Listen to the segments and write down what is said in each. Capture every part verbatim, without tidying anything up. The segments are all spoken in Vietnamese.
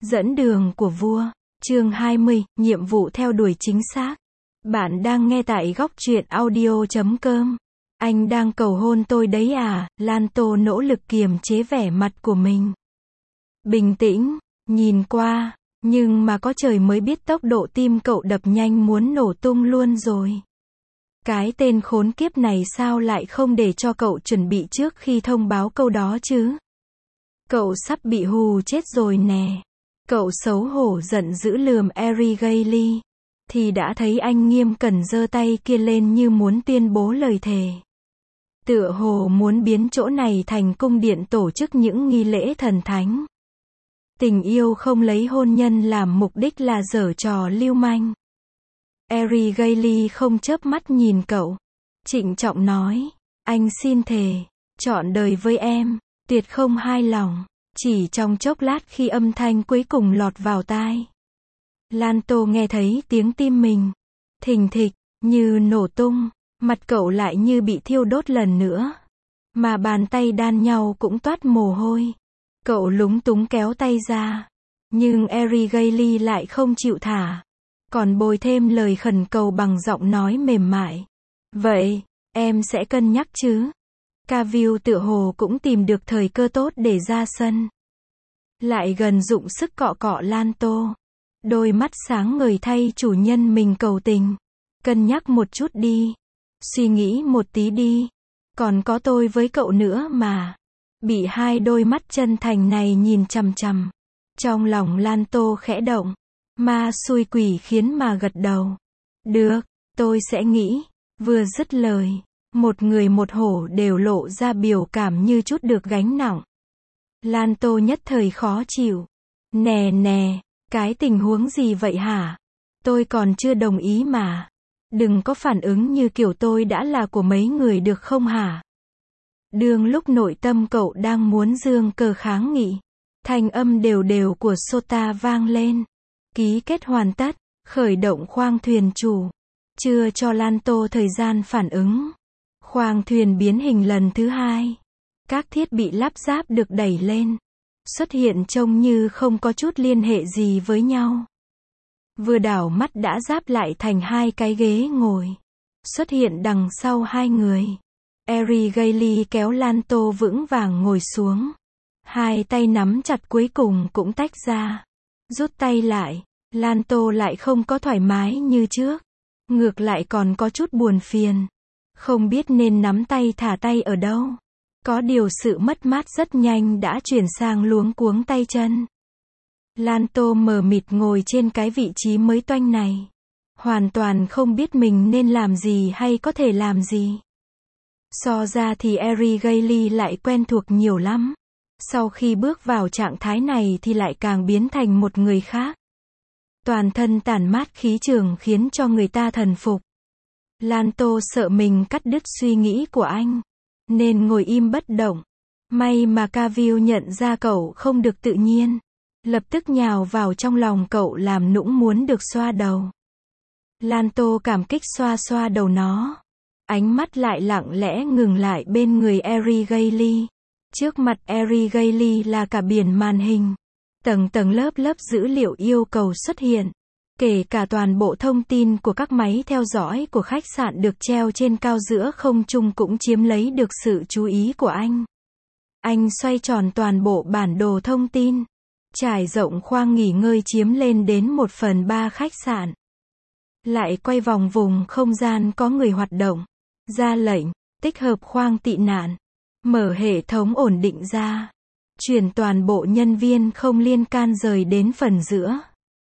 Dẫn đường của vua. Chương hai mươi, nhiệm vụ theo đuổi chính xác. Bạn đang nghe tại góc truyện audio chấm com. Anh đang cầu hôn tôi đấy à? Lan Tô nỗ lực kiềm chế vẻ mặt của mình. Bình tĩnh, nhìn qua, nhưng mà có trời mới biết tốc độ tim cậu đập nhanh muốn nổ tung luôn rồi. Cái tên khốn kiếp này sao lại không để cho cậu chuẩn bị trước khi thông báo câu đó chứ? Cậu sắp bị hù chết rồi nè. Cậu xấu hổ giận dữ lườm Abigail, thì đã thấy anh nghiêm cẩn giơ tay kia lên như muốn tuyên bố lời thề. Tựa hồ muốn biến chỗ này thành cung điện tổ chức những nghi lễ thần thánh. Tình yêu không lấy hôn nhân làm mục đích là giở trò lưu manh. Abigail không chớp mắt nhìn cậu, trịnh trọng nói, anh xin thề, trọn đời với em, tuyệt không hai lòng. Chỉ trong chốc lát khi âm thanh cuối cùng lọt vào tai, Lan Tô nghe thấy tiếng tim mình thình thịch, như nổ tung, mặt cậu lại như bị thiêu đốt lần nữa, mà bàn tay đan nhau cũng toát mồ hôi. Cậu lúng túng kéo tay ra, nhưng Abigail lại không chịu thả, còn bồi thêm lời khẩn cầu bằng giọng nói mềm mại. Vậy, em sẽ cân nhắc chứ? Cavill tựa hồ cũng tìm được thời cơ tốt để ra sân. Lại gần dụng sức cọ cọ Lan Tô. Đôi mắt sáng ngời thay chủ nhân mình cầu tình. Cân nhắc một chút đi. Suy nghĩ một tí đi. Còn có tôi với cậu nữa mà. Bị hai đôi mắt chân thành này nhìn chằm chằm. Trong lòng Lan Tô khẽ động. Ma xui quỷ khiến mà gật đầu. Được, tôi sẽ nghĩ. Vừa dứt lời, một người một hổ đều lộ ra biểu cảm như chút được gánh nặng. Lan Tô nhất thời khó chịu. Nè nè, cái tình huống gì vậy hả? Tôi còn chưa đồng ý mà. Đừng có phản ứng như kiểu tôi đã là của mấy người được không hả? Đương lúc nội tâm cậu đang muốn giương cờ kháng nghị, thanh âm đều đều của Sota vang lên. Ký kết hoàn tất, khởi động khoang thuyền chủ. Chưa cho Lan Tô thời gian phản ứng. Khoang thuyền biến hình lần thứ hai. Các thiết bị lắp ráp được đẩy lên. Xuất hiện trông như không có chút liên hệ gì với nhau. Vừa đảo mắt đã ráp lại thành hai cái ghế ngồi. Xuất hiện đằng sau hai người. Abigail kéo Lan Tô vững vàng ngồi xuống. Hai tay nắm chặt cuối cùng cũng tách ra. Rút tay lại. Lan Tô lại không có thoải mái như trước. Ngược lại còn có chút buồn phiền. Không biết nên nắm tay thả tay ở đâu. Có điều sự mất mát rất nhanh đã chuyển sang luống cuống tay chân. Lan Tô mờ mịt ngồi trên cái vị trí mới toanh này. Hoàn toàn không biết mình nên làm gì hay có thể làm gì. So ra thì Abigail lại quen thuộc nhiều lắm. Sau khi bước vào trạng thái này thì lại càng biến thành một người khác. Toàn thân tản mát khí trường khiến cho người ta thần phục. Lan Tô sợ mình cắt đứt suy nghĩ của anh, nên ngồi im bất động. May mà Cavill nhận ra cậu không được tự nhiên. Lập tức nhào vào trong lòng cậu làm nũng muốn được xoa đầu. Lan Tô cảm kích xoa xoa đầu nó. Ánh mắt lại lặng lẽ ngừng lại bên người Abigail. Trước mặt Abigail là cả biển màn hình. Tầng tầng lớp lớp dữ liệu yêu cầu xuất hiện. Kể cả toàn bộ thông tin của các máy theo dõi của khách sạn được treo trên cao giữa không trung cũng chiếm lấy được sự chú ý của anh. Anh xoay tròn toàn bộ bản đồ thông tin. Trải rộng khoang nghỉ ngơi chiếm lên đến một phần ba khách sạn. Lại quay vòng vùng không gian có người hoạt động. Ra lệnh, tích hợp khoang tị nạn. Mở hệ thống ổn định ra. Chuyển toàn bộ nhân viên không liên can rời đến phần giữa.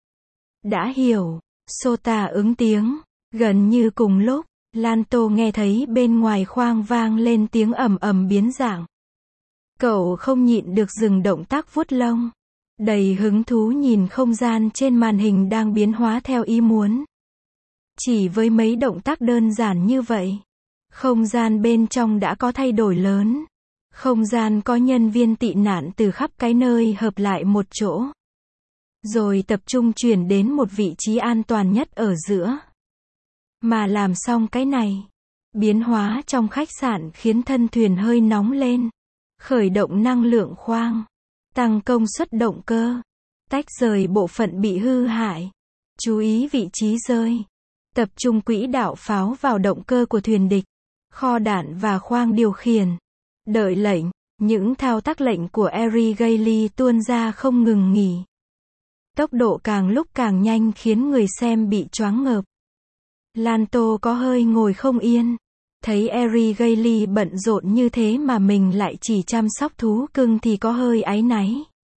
Đã hiểu. Sota ứng tiếng. Gần như cùng lúc, Lan Tô nghe thấy bên ngoài khoang vang lên tiếng ầm ầm biến dạng. Cậu không nhịn được dừng động tác vuốt lông. Đầy hứng thú nhìn không gian trên màn hình đang biến hóa theo ý muốn. Chỉ với mấy động tác đơn giản như vậy, không gian bên trong đã có thay đổi lớn. Không gian có nhân viên tị nạn từ khắp cái nơi hợp lại một chỗ. Rồi tập trung chuyển đến một vị trí an toàn nhất ở giữa. Mà làm xong cái này, biến hóa trong khách sạn khiến thân thuyền hơi nóng lên. Khởi động năng lượng khoang, tăng công suất động cơ, tách rời bộ phận bị hư hại. Chú ý vị trí rơi. Tập trung quỹ đạo pháo vào động cơ của thuyền địch, kho đạn và khoang điều khiển. Đợi lệnh. Những thao tác lệnh của Eri Gailey tuôn ra không ngừng nghỉ. Tốc độ càng lúc càng nhanh khiến người xem bị choáng ngợp. Lanto có hơi ngồi không yên. Thấy Eri Gailey bận rộn như thế mà mình lại chỉ chăm sóc thú cưng thì có hơi áy náy.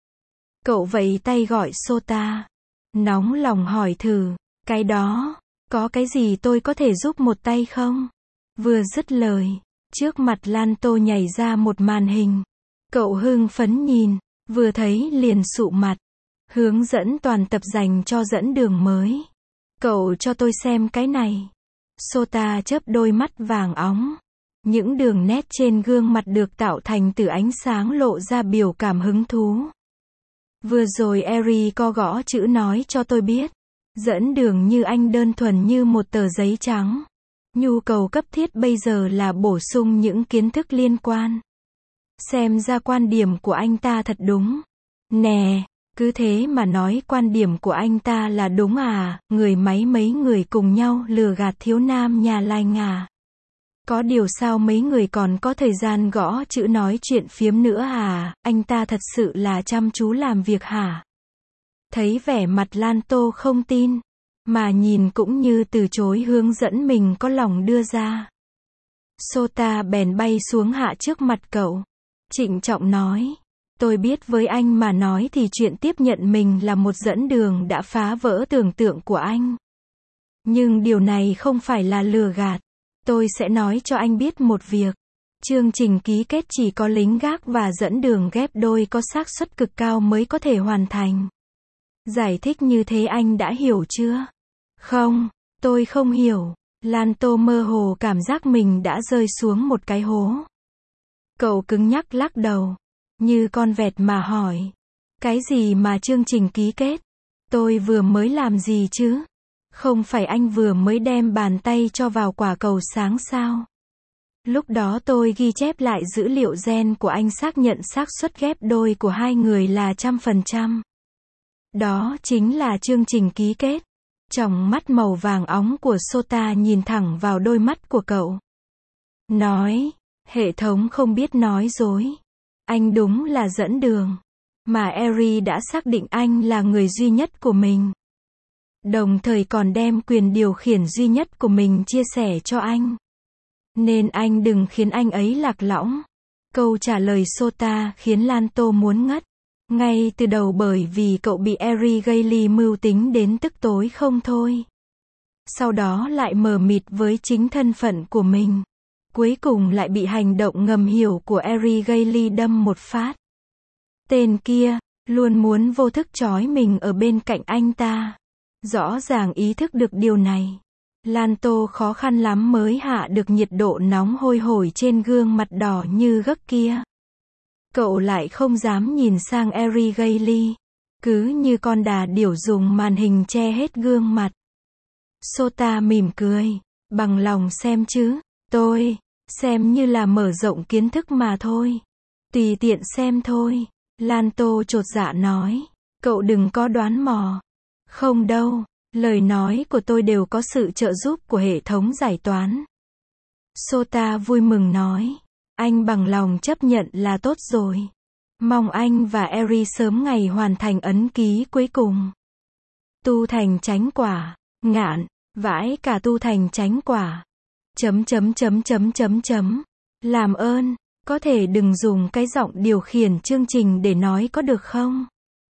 Cậu vẫy tay gọi Sota. Nóng lòng hỏi thử, cái đó, có cái gì tôi có thể giúp một tay không? Vừa dứt lời, trước mặt Lanto nhảy ra một màn hình. Cậu hưng phấn nhìn, vừa thấy liền sụ mặt. Hướng dẫn toàn tập dành cho dẫn đường mới. Cậu cho tôi xem cái này. Sota chớp đôi mắt vàng óng. Những đường nét trên gương mặt được tạo thành từ ánh sáng lộ ra biểu cảm hứng thú. Vừa rồi Eri có gõ chữ nói cho tôi biết. Dẫn đường như anh đơn thuần như một tờ giấy trắng. Nhu cầu cấp thiết bây giờ là bổ sung những kiến thức liên quan. Xem ra quan điểm của anh ta thật đúng. Nè, cứ thế mà nói quan điểm của anh ta là đúng à, người máy mấy người cùng nhau lừa gạt thiếu nam nhà lành à. Có điều sao mấy người còn có thời gian gõ chữ nói chuyện phiếm nữa à, anh ta thật sự là chăm chú làm việc hả? Thấy vẻ mặt Lanto không tin, mà nhìn cũng như từ chối hướng dẫn mình có lòng đưa ra. Sota bèn bay xuống hạ trước mặt cậu. Trịnh trọng nói, tôi biết với anh mà nói thì chuyện tiếp nhận mình là một dẫn đường đã phá vỡ tưởng tượng của anh. Nhưng điều này không phải là lừa gạt. Tôi sẽ nói cho anh biết một việc. Chương trình ký kết chỉ có lính gác và dẫn đường ghép đôi có xác suất cực cao mới có thể hoàn thành. Giải thích như thế anh đã hiểu chưa? Không, tôi không hiểu. Lanto mơ hồ cảm giác mình đã rơi xuống một cái hố. Cậu cứng nhắc lắc đầu, như con vẹt mà hỏi. Cái gì mà chương trình ký kết? Tôi vừa mới làm gì chứ? Không phải anh vừa mới đem bàn tay cho vào quả cầu sáng sao? Lúc đó tôi ghi chép lại dữ liệu gen của anh xác nhận xác suất ghép đôi của hai người là trăm phần trăm. Đó chính là chương trình ký kết. Tròng mắt màu vàng óng của Sota nhìn thẳng vào đôi mắt của cậu. Nói, hệ thống không biết nói dối. Anh đúng là dẫn đường. Mà Eri đã xác định anh là người duy nhất của mình. Đồng thời còn đem quyền điều khiển duy nhất của mình chia sẻ cho anh. Nên anh đừng khiến anh ấy lạc lõng. Câu trả lời Sota khiến Lanto muốn ngất. Ngay từ đầu bởi vì cậu bị Eri Gailey mưu tính đến tức tối không thôi. Sau đó lại mờ mịt với chính thân phận của mình. Cuối cùng lại bị hành động ngầm hiểu của Eri Gailey đâm một phát. Tên kia, luôn muốn vô thức trói mình ở bên cạnh anh ta. Rõ ràng ý thức được điều này. Lanto khó khăn lắm mới hạ được nhiệt độ nóng hôi hổi trên gương mặt đỏ như gấc kia. Cậu lại không dám nhìn sang Eri Gailey. Cứ như con đà điểu dùng màn hình che hết gương mặt. Sota mỉm cười. Bằng lòng xem chứ. Tôi, xem như là mở rộng kiến thức mà thôi. Tùy tiện xem thôi. Lanto chột dạ nói. Cậu đừng có đoán mò. Không đâu. Lời nói của tôi đều có sự trợ giúp của hệ thống giải toán. Sota vui mừng nói. Anh bằng lòng chấp nhận là tốt rồi. Mong anh và Eri sớm ngày hoàn thành ấn ký cuối cùng. Tu thành chánh quả. Ngạn. Vãi cả tu thành chánh quả. Chấm chấm chấm chấm chấm chấm. Làm ơn, có thể đừng dùng cái giọng điều khiển chương trình để nói có được không?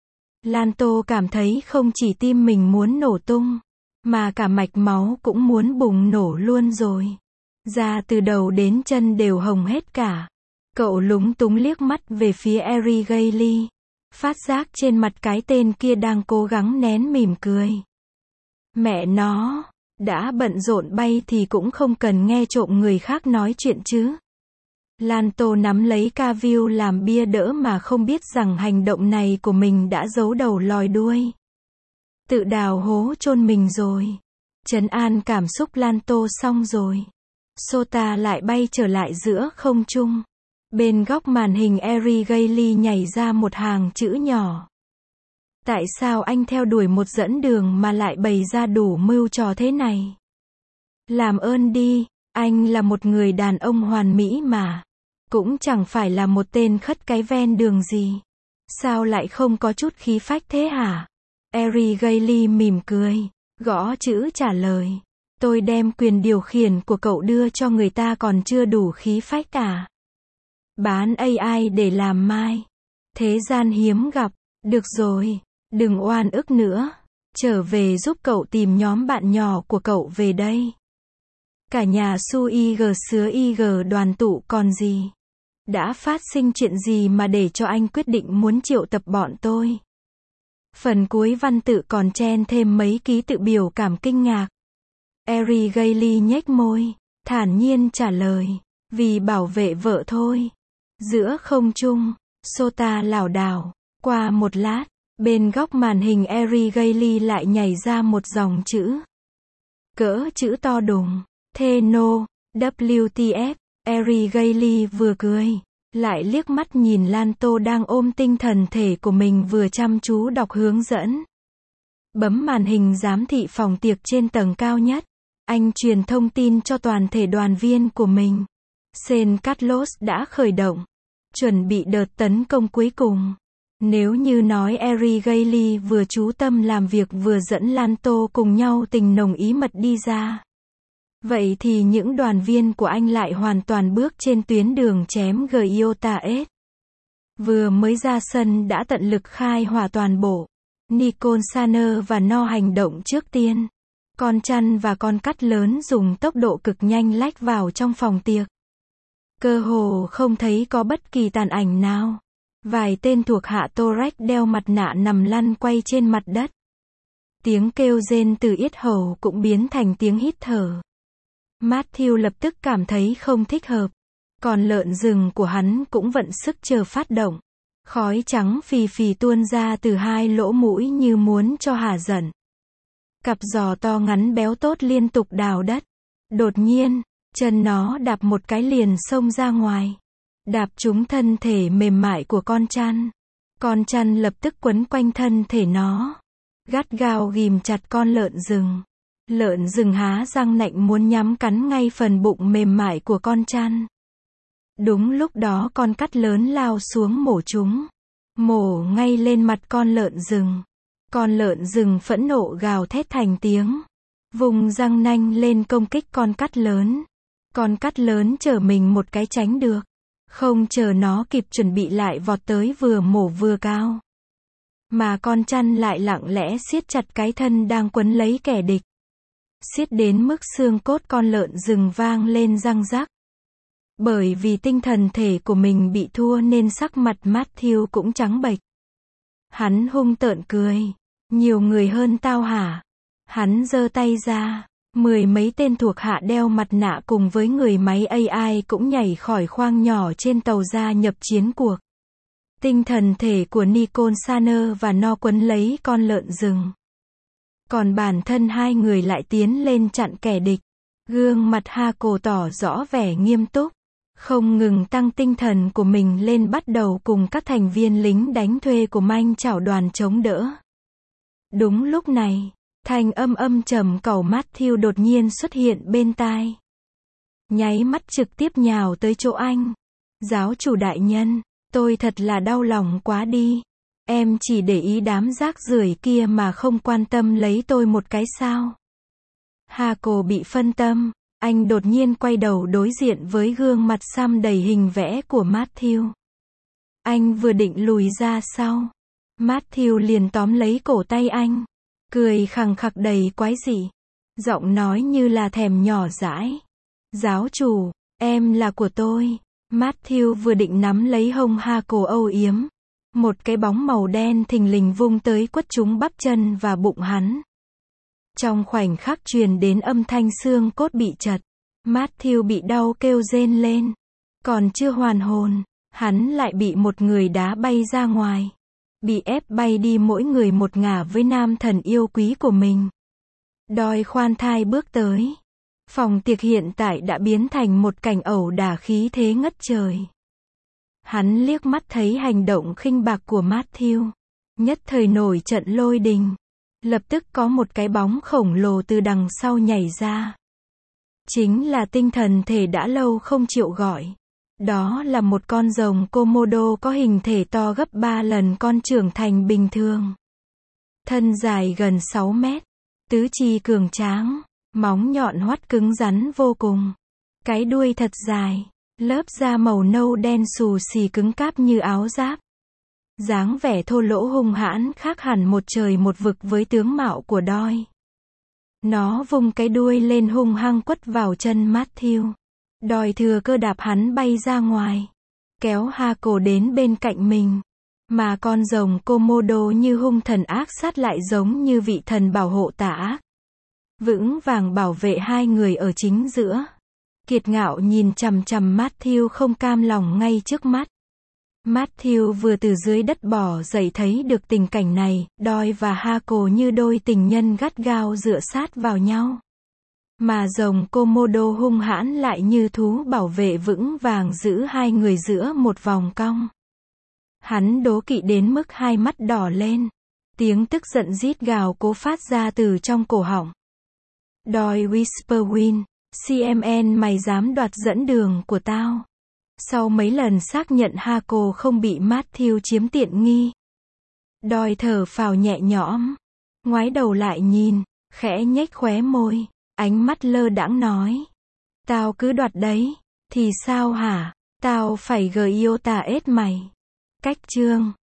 Lanto cảm thấy không chỉ tim mình muốn nổ tung, mà cả mạch máu cũng muốn bùng nổ luôn rồi. Da từ đầu đến chân đều hồng hết cả. Cậu lúng túng liếc mắt về phía Eri Gailey. Phát giác trên mặt cái tên kia đang cố gắng nén mỉm cười. Mẹ nó, đã bận rộn bay thì cũng không cần nghe trộm người khác nói chuyện chứ. Lanto nắm lấy Cavill làm bia đỡ mà không biết rằng hành động này của mình đã giấu đầu lòi đuôi. Tự đào hố chôn mình rồi. Trấn an cảm xúc Lanto xong rồi. Sota lại bay trở lại giữa không trung. Bên góc màn hình Eri Gailey nhảy ra một hàng chữ nhỏ. Tại sao anh theo đuổi một dẫn đường mà lại bày ra đủ mưu trò thế này? Làm ơn đi, anh là một người đàn ông hoàn mỹ mà. Cũng chẳng phải là một tên khất cái ven đường gì. Sao lại không có chút khí phách thế hả? Eri Gailey mỉm cười, gõ chữ trả lời. Tôi đem quyền điều khiển của cậu đưa cho người ta còn chưa đủ khí phách à? Bán a i để làm mai. Thế gian hiếm gặp. Được rồi, đừng oan ức nữa. Trở về giúp cậu tìm nhóm bạn nhỏ của cậu về đây. Cả nhà Su i giê sứa i giê đoàn tụ còn gì. Đã phát sinh chuyện gì mà để cho anh quyết định muốn triệu tập bọn tôi? Phần cuối văn tự còn chen thêm mấy ký tự biểu cảm kinh ngạc. Eri Gailey nhếch môi, thản nhiên trả lời, vì bảo vệ vợ thôi. Giữa không trung, Sota lảo đảo. Qua một lát, bên góc màn hình Eri Gailey lại nhảy ra một dòng chữ. Cỡ chữ to đùng. Thê nô, W T F. Eri Gailey vừa cười, lại liếc mắt nhìn Lanto đang ôm tinh thần thể của mình vừa chăm chú đọc hướng dẫn. Bấm màn hình giám thị phòng tiệc trên tầng cao nhất. Anh truyền thông tin cho toàn thể đoàn viên của mình. Saint Carlos đã khởi động. Chuẩn bị đợt tấn công cuối cùng. Nếu như nói Eri Gailey vừa chú tâm làm việc vừa dẫn Lanto cùng nhau tình nồng ý mật đi ra. Vậy thì những đoàn viên của anh lại hoàn toàn bước trên tuyến đường chém Giota S. Vừa mới ra sân đã tận lực khai hỏa toàn bộ. Nicole Saner và No hành động trước tiên. Con chăn và con cắt lớn dùng tốc độ cực nhanh lách vào trong phòng tiệc. Cơ hồ không thấy có bất kỳ tàn ảnh nào. Vài tên thuộc hạ Torex đeo mặt nạ nằm lăn quay trên mặt đất. Tiếng kêu rên từ yết hầu cũng biến thành tiếng hít thở. Matthew lập tức cảm thấy không thích hợp. Còn lợn rừng của hắn cũng vận sức chờ phát động. Khói trắng phì phì tuôn ra từ hai lỗ mũi như muốn cho hả giận. Cặp giò to ngắn béo tốt liên tục đào đất. Đột nhiên, chân nó đạp một cái liền xông ra ngoài. Đạp trúng thân thể mềm mại của con chăn. Con chăn lập tức quấn quanh thân thể nó. Gắt gao ghìm chặt con lợn rừng. Lợn rừng há răng nạnh muốn nhắm cắn ngay phần bụng mềm mại của con chăn. Đúng lúc đó con cắt lớn lao xuống mổ chúng. Mổ ngay lên mặt con lợn rừng. Con lợn rừng phẫn nộ gào thét thành tiếng. Vùng răng nanh lên công kích con cắt lớn. Con cắt lớn chở mình một cái tránh được. Không chờ nó kịp chuẩn bị lại vọt tới vừa mổ vừa cao. Mà con chăn lại lặng lẽ siết chặt cái thân đang quấn lấy kẻ địch. Siết đến mức xương cốt con lợn rừng vang lên răng rắc. Bởi vì tinh thần thể của mình bị thua nên sắc mặt Matthew cũng trắng bệch. Hắn hung tợn cười. Nhiều người hơn tao hả? Hắn giơ tay ra. Mười mấy tên thuộc hạ đeo mặt nạ cùng với người máy a i cũng nhảy khỏi khoang nhỏ trên tàu gia nhập chiến cuộc. Tinh thần thể của Nicole Saner và No quấn lấy con lợn rừng. Còn bản thân hai người lại tiến lên chặn kẻ địch. Gương mặt Hako tỏ rõ vẻ nghiêm túc. Không ngừng tăng tinh thần của mình lên bắt đầu cùng các thành viên lính đánh thuê của manh chảo đoàn chống đỡ. Đúng lúc này, thanh âm âm trầm cẩu Matthew đột nhiên xuất hiện bên tai. Nháy mắt trực tiếp nhào tới chỗ anh. Giáo chủ đại nhân, tôi thật là đau lòng quá đi. Em chỉ để ý đám rác rưởi kia mà không quan tâm lấy tôi một cái sao? Hako bị phân tâm, anh đột nhiên quay đầu đối diện với gương mặt xăm đầy hình vẽ của Matthew. Anh vừa định lùi ra sau. Matthew liền tóm lấy cổ tay anh. Cười khằng khặc đầy quái dị. Giọng nói như là thèm nhỏ dãi. Giáo chủ, em là của tôi. Matthew vừa định nắm lấy hông Hako âu yếm. Một cái bóng màu đen thình lình vung tới quất trúng bắp chân và bụng hắn. Trong khoảnh khắc truyền đến âm thanh xương cốt bị chật. Matthew bị đau kêu rên lên. Còn chưa hoàn hồn, hắn lại bị một người đá bay ra ngoài. Bị ép bay đi mỗi người một ngả với nam thần yêu quý của mình. Đòi khoan thai bước tới. Phòng tiệc hiện tại đã biến thành một cảnh ẩu đả khí thế ngất trời. Hắn liếc mắt thấy hành động khinh bạc của Matthew. Nhất thời nổi trận lôi đình. Lập tức có một cái bóng khổng lồ từ đằng sau nhảy ra. Chính là tinh thần thể đã lâu không chịu gọi. Đó là một con rồng Komodo có hình thể to gấp ba lần con trưởng thành bình thường. Thân dài gần sáu mét. Tứ chi cường tráng. Móng nhọn hoắt cứng rắn vô cùng. Cái đuôi thật dài. Lớp da màu nâu đen xù xì cứng cáp như áo giáp. Dáng vẻ thô lỗ hung hãn khác hẳn một trời một vực với tướng mạo của Doi. Nó vung cái đuôi lên hung hăng quất vào chân Matthew. Doi thừa cơ đạp hắn bay ra ngoài. Kéo Hako đến bên cạnh mình. Mà con rồng Komodo như hung thần ác sát lại giống như vị thần bảo hộ tà ác. Vững vàng bảo vệ hai người ở chính giữa. Kiệt ngạo nhìn chằm chằm Matthew không cam lòng ngay trước mắt. Matthew vừa từ dưới đất bò dậy thấy được tình cảnh này, Doi và Hako như đôi tình nhân gắt gao dựa sát vào nhau. Mà rồng Komodo hung hãn lại như thú bảo vệ vững vàng giữ hai người giữa một vòng cong. Hắn đố kỵ đến mức hai mắt đỏ lên. Tiếng tức giận rít gào cố phát ra từ trong cổ họng. Doi Whisperwind, xê em en mày dám đoạt dẫn đường của tao. Sau mấy lần xác nhận Hako không bị Matthew chiếm tiện nghi. Doi thở phào nhẹ nhõm. Ngoái đầu lại nhìn, khẽ nhếch khóe môi. Ánh mắt lơ đãng nói. Tao cứ đoạt đấy. Thì sao hả? Tao phải gờ iota ết mày. Cách chương.